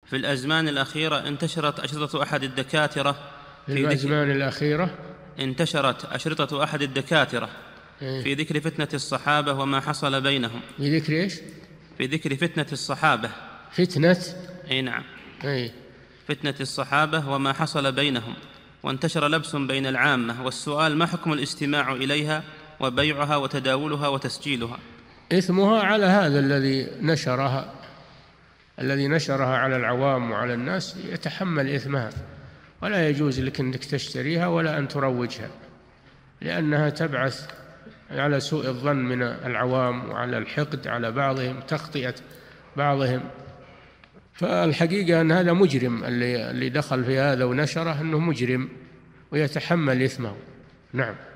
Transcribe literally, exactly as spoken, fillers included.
في الأزمان الأخيرة انتشرت أشرطة أحد الدكاترة في الأزمان الأخيرة انتشرت أشرطة أحد الدكاترة إيه؟ في ذكر فتنة الصحابة وما حصل بينهم. في ذكر إيش؟ في ذكر فتنة الصحابة. فتنة؟ أي نعم. أي. فتنة الصحابة وما حصل بينهم، وانتشر لبس بين العامة، والسؤال: ما حكم الاستماع إليها وبيعها وتداولها وتسجيلها؟ إثمها على هذا الذي نشرها، الذي نشرها على العوام وعلى الناس يتحمل إثمها، ولا يجوز لك أنك تشتريها ولا أن تروجها، لأنها تبعث على سوء الظن من العوام وعلى الحقد على بعضهم، تخطئة بعضهم. فالحقيقة أن هذا مجرم، اللي اللي دخل في هذا ونشره أنه مجرم ويتحمل إثمه. نعم.